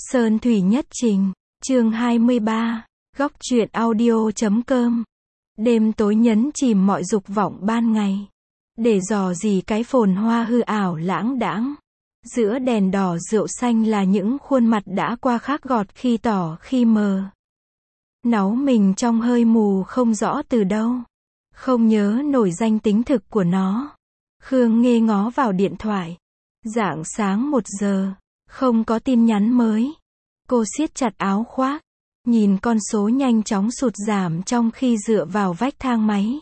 Sơn Thủy Nhất Trình, chương 23, góc truyện audio.com. Đêm tối nhấn chìm mọi dục vọng ban ngày. Để dò gì cái phồn hoa hư ảo lãng đãng. Giữa đèn đỏ rượu xanh là những khuôn mặt đã qua khắc gọt khi tỏ khi mờ. Náu mình trong hơi mù không rõ từ đâu. Không nhớ nổi danh tính thực của nó. Khương Nghê ngó vào điện thoại. Rạng sáng 1 giờ, không có tin nhắn mới. Cô siết chặt áo khoác, nhìn con số nhanh chóng sụt giảm trong khi dựa vào vách thang máy.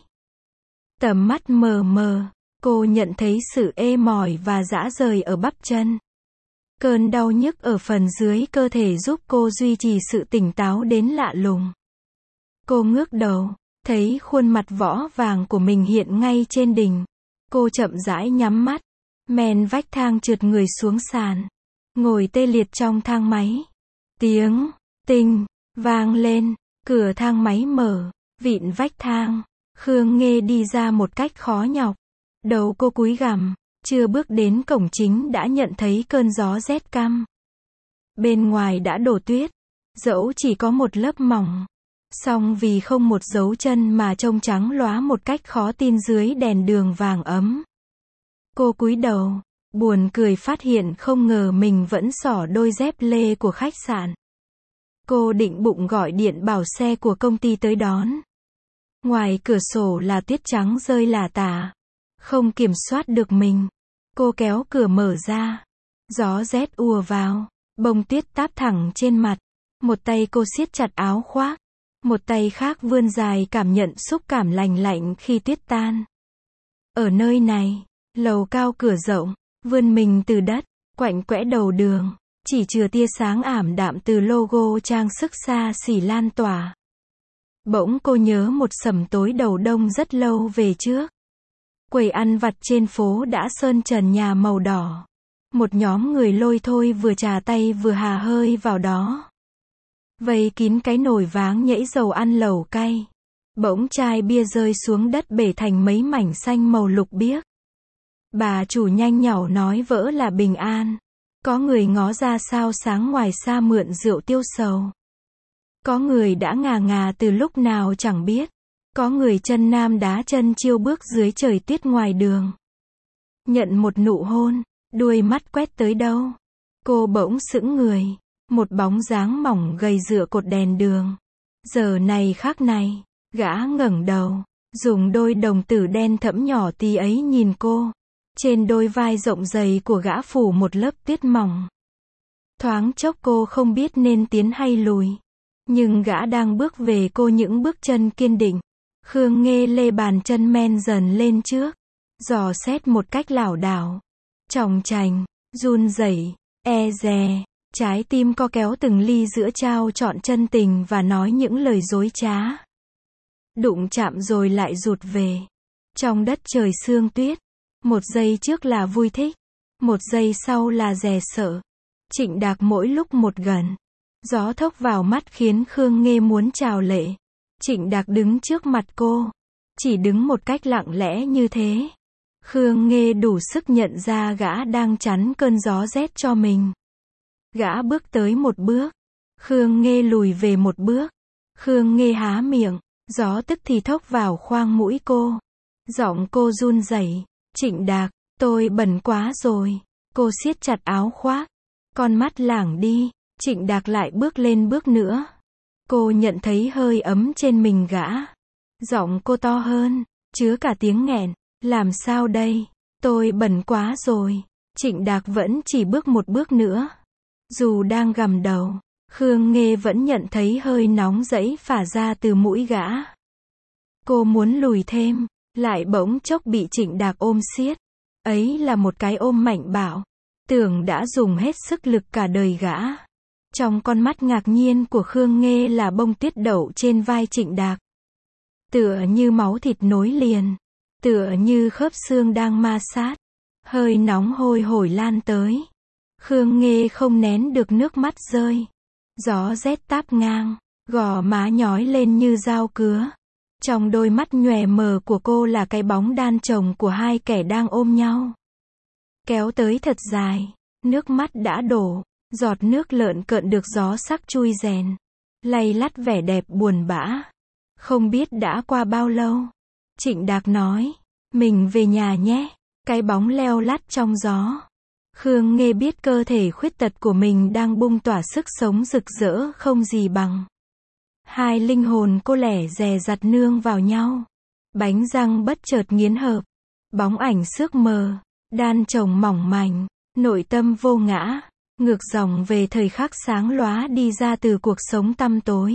Tầm mắt mờ mờ, cô nhận thấy sự ê mỏi và rã rời ở bắp chân. Cơn đau nhức ở phần dưới cơ thể giúp cô duy trì sự tỉnh táo đến lạ lùng. Cô ngước đầu, thấy khuôn mặt võ vàng của mình hiện ngay trên đỉnh. Cô chậm rãi nhắm mắt, men vách thang trượt người xuống sàn, ngồi tê liệt trong thang máy. Tiếng tinh vang lên, cửa thang máy mở, vịn vách thang. Khương Nghê đi ra một cách khó nhọc. Đầu cô cúi gằm, chưa bước đến cổng chính đã nhận thấy cơn gió rét căm. Bên ngoài đã đổ tuyết, dẫu chỉ có một lớp mỏng. Song vì không một dấu chân mà trông trắng lóa một cách khó tin dưới đèn đường vàng ấm. Cô cúi đầu, buồn cười phát hiện không ngờ mình vẫn xỏ đôi dép lê của khách sạn. Cô định bụng gọi điện bảo xe của công ty tới đón. Ngoài cửa sổ là tuyết trắng rơi lả tả. Không kiểm soát được mình. Cô kéo cửa mở ra. Gió rét ùa vào. Bông tuyết táp thẳng trên mặt. Một tay cô siết chặt áo khoác. Một tay khác vươn dài cảm nhận xúc cảm lành lạnh khi tuyết tan. Ở nơi này, lầu cao cửa rộng, vươn mình từ đất, quạnh quẽ đầu đường, chỉ chừa tia sáng ảm đạm từ logo trang sức xa xỉ lan tỏa. Bỗng cô nhớ một sẩm tối đầu đông rất lâu về trước. Quầy ăn vặt trên phố đã sơn trần nhà màu đỏ. Một nhóm người lôi thôi vừa trà tay vừa hà hơi vào đó. Vây kín cái nồi váng nhảy dầu ăn lẩu cay. Bỗng chai bia rơi xuống đất bể thành mấy mảnh xanh màu lục biếc. Bà chủ nhanh nhảu nói vỡ là bình an. Có người ngó ra sao sáng ngoài xa mượn rượu tiêu sầu. Có người đã ngà ngà từ lúc nào chẳng biết. Có người chân nam đá chân chiêu bước dưới trời tuyết ngoài đường. Nhận một nụ hôn, đuôi mắt quét tới đâu. Cô bỗng sững người. Một bóng dáng mỏng gầy dựa cột đèn đường. Giờ này khắc này, gã ngẩng đầu, dùng đôi đồng tử đen thẫm nhỏ tí ấy nhìn cô. Trên đôi vai rộng dày của gã phủ một lớp tuyết mỏng. Thoáng chốc cô không biết nên tiến hay lùi. Nhưng gã đang bước về cô những bước chân kiên định. Khương Nghê lê bàn chân men dần lên trước. Dò xét một cách lảo đảo. Chòng chành, run rẩy, e dè. Trái tim co kéo từng ly giữa trao trọn chân tình và nói những lời dối trá. Đụng chạm rồi lại rụt về. Trong đất trời sương tuyết. Một giây trước là vui thích. Một giây sau là dè sợ. Trịnh Đạc mỗi lúc một gần. Gió thốc vào mắt khiến Khương Nghê muốn trào lệ. Trịnh Đạc đứng trước mặt cô. Chỉ đứng một cách lặng lẽ như thế. Khương Nghê đủ sức nhận ra gã đang chắn cơn gió rét cho mình. Gã bước tới một bước. Khương Nghê lùi về một bước. Khương Nghê há miệng. Gió tức thì thốc vào khoang mũi cô. Giọng cô run rẩy. Trịnh Đạc, tôi bẩn quá rồi. Cô siết chặt áo khoác. Con mắt lảng đi. Trịnh Đạc lại bước lên bước nữa. Cô nhận thấy hơi ấm trên mình gã. Giọng cô to hơn, chứa cả tiếng nghẹn. Làm sao đây? Tôi bẩn quá rồi. Trịnh Đạc vẫn chỉ bước một bước nữa. Dù đang gằm đầu, Khương Nghê vẫn nhận thấy hơi nóng rẫy phả ra từ mũi gã. Cô muốn lùi thêm, lại bỗng chốc bị Trịnh Đạc ôm siết. Ấy là một cái ôm mạnh bạo. Tưởng đã dùng hết sức lực cả đời gã. Trong con mắt ngạc nhiên của Khương Nghê là bông tuyết đậu trên vai Trịnh Đạc. Tựa như máu thịt nối liền. Tựa như khớp xương đang ma sát. Hơi nóng hôi hổi lan tới. Khương Nghê không nén được nước mắt rơi. Gió rét táp ngang, gò má nhói lên như dao cứa. Trong đôi mắt nhòe mờ của cô là cái bóng đan chồng của hai kẻ đang ôm nhau. Kéo tới thật dài, nước mắt đã đổ. Giọt nước lợn cợn được gió sắc chui rèn, lay lắt vẻ đẹp buồn bã. Không biết đã qua bao lâu. Trịnh Đạc nói, mình về nhà nhé. Cái bóng leo lắt trong gió. Khương Nghê biết cơ thể khuyết tật của mình đang bung tỏa sức sống rực rỡ không gì bằng. Hai linh hồn cô lẻ dè dặt nương vào nhau. Bánh răng bất chợt nghiến hợp. Bóng ảnh xước mờ, đan chồng mỏng mảnh, nội tâm vô ngã, ngược dòng về thời khắc sáng lóa đi ra từ cuộc sống tăm tối.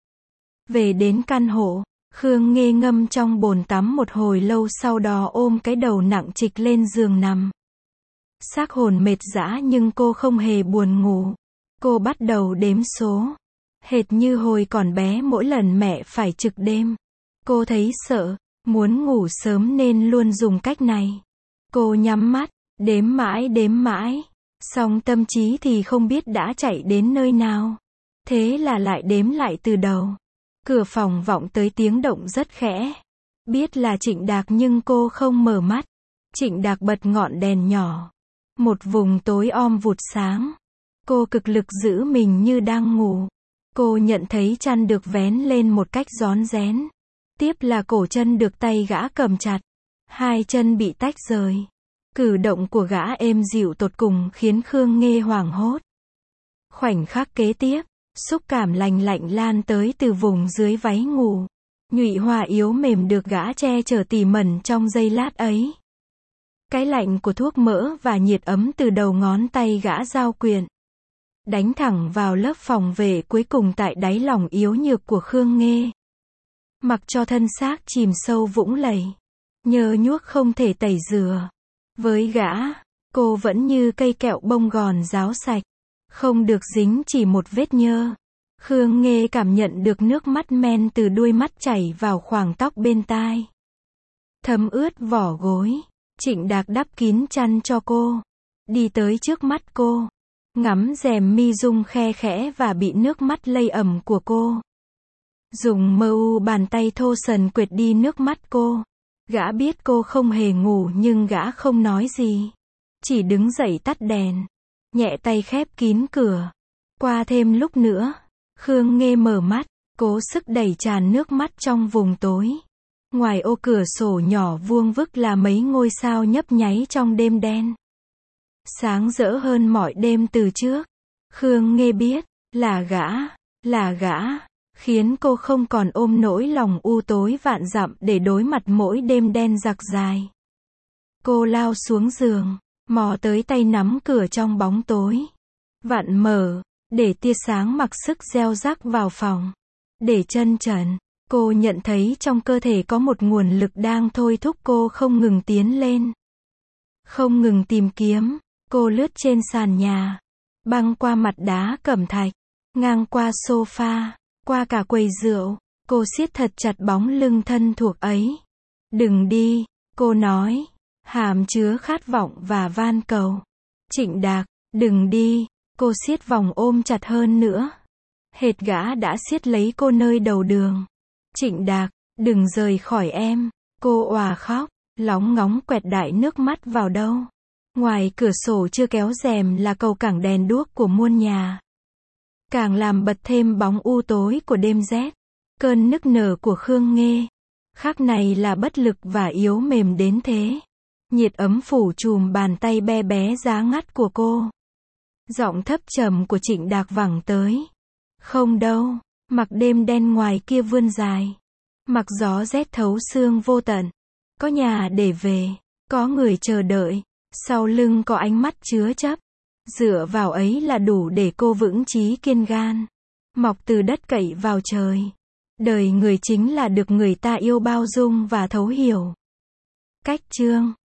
Về đến căn hộ, Khương Nghê ngâm trong bồn tắm một hồi lâu, sau đó ôm cái đầu nặng trịch lên giường nằm. Xác hồn mệt rã nhưng cô không hề buồn ngủ. Cô bắt đầu đếm số. Hệt như hồi còn bé mỗi lần mẹ phải trực đêm. Cô thấy sợ, muốn ngủ sớm nên luôn dùng cách này. Cô nhắm mắt, đếm mãi. Song tâm trí thì không biết đã chạy đến nơi nào. Thế là lại đếm lại từ đầu. Cửa phòng vọng tới tiếng động rất khẽ. Biết là Trịnh Đạc nhưng cô không mở mắt. Trịnh Đạc bật ngọn đèn nhỏ. Một vùng tối om vụt sáng. Cô cực lực giữ mình như đang ngủ. Cô nhận thấy chăn được vén lên một cách rón rén. Tiếp là cổ chân được tay gã cầm chặt. Hai chân bị tách rời. Cử động của gã êm dịu tột cùng khiến Khương Nghê hoảng hốt. Khoảnh khắc kế tiếp, xúc cảm lành lạnh lan tới từ vùng dưới váy ngủ. Nhụy hoa yếu mềm được gã che chở tỉ mẩn trong giây lát ấy. Cái lạnh của thuốc mỡ và nhiệt ấm từ đầu ngón tay gã giao quyện. Đánh thẳng vào lớp phòng vệ cuối cùng tại đáy lòng yếu nhược của Khương Nghê. Mặc cho thân xác chìm sâu vũng lầy. Nhơ nhuốc không thể tẩy rửa. Với gã, cô vẫn như cây kẹo bông gòn ráo sạch. Không được dính chỉ một vết nhơ. Khương Nghê cảm nhận được nước mắt men từ đuôi mắt chảy vào khoảng tóc bên tai. Thấm ướt vỏ gối. Trịnh Đạc đắp kín chăn cho cô. Đi tới trước mắt cô. Ngắm rèm mi rung khe khẽ và bị nước mắt lây ẩm của cô. Dùng bàn tay thô sần quệt đi nước mắt cô. Gã biết cô không hề ngủ nhưng gã không nói gì. Chỉ đứng dậy tắt đèn. Nhẹ tay khép kín cửa. Qua thêm lúc nữa. Khương Nghê mở mắt. Cố sức đẩy tràn nước mắt trong vùng tối. Ngoài ô cửa sổ nhỏ vuông vức là mấy ngôi sao nhấp nháy trong đêm đen. Sáng rỡ hơn mọi đêm từ trước. Khương Nghê biết, là gã, khiến cô không còn ôm nỗi lòng u tối vạn dặm để đối mặt mỗi đêm đen giặc dài. Cô lao xuống giường, mò tới tay nắm cửa trong bóng tối. Vặn mở, để tia sáng mặc sức gieo rắc vào phòng. Để chân trần, cô nhận thấy trong cơ thể có một nguồn lực đang thôi thúc cô không ngừng tiến lên. Không ngừng tìm kiếm. Cô lướt trên sàn nhà, băng qua mặt đá cẩm thạch, ngang qua sofa, qua cả quầy rượu. Cô siết thật chặt bóng lưng thân thuộc ấy. Đừng đi, cô nói, hàm chứa khát vọng và van cầu. Trịnh Đạc, đừng đi. Cô siết vòng ôm chặt hơn nữa. Hệt gã đã siết lấy cô nơi đầu đường. Trịnh Đạc, đừng rời khỏi em. Cô òa khóc, lóng ngóng quẹt đại nước mắt vào đâu. Ngoài cửa sổ chưa kéo rèm là cầu cảng đèn đuốc của muôn nhà. Càng làm bật thêm bóng u tối của đêm rét. Cơn nức nở của Khương Nghê. Khác này là bất lực và yếu mềm đến thế. Nhiệt ấm phủ trùm bàn tay be bé giá ngắt của cô. Giọng thấp trầm của Trịnh Đạc vẳng tới. Không đâu, mặc đêm đen ngoài kia vươn dài. Mặc gió rét thấu xương vô tận. Có nhà để về, có người chờ đợi. Sau lưng có ánh mắt chứa chấp. Dựa vào ấy là đủ để cô vững chí kiên gan. Mọc từ đất cậy vào trời. Đời người chính là được người ta yêu bao dung và thấu hiểu. Cách chương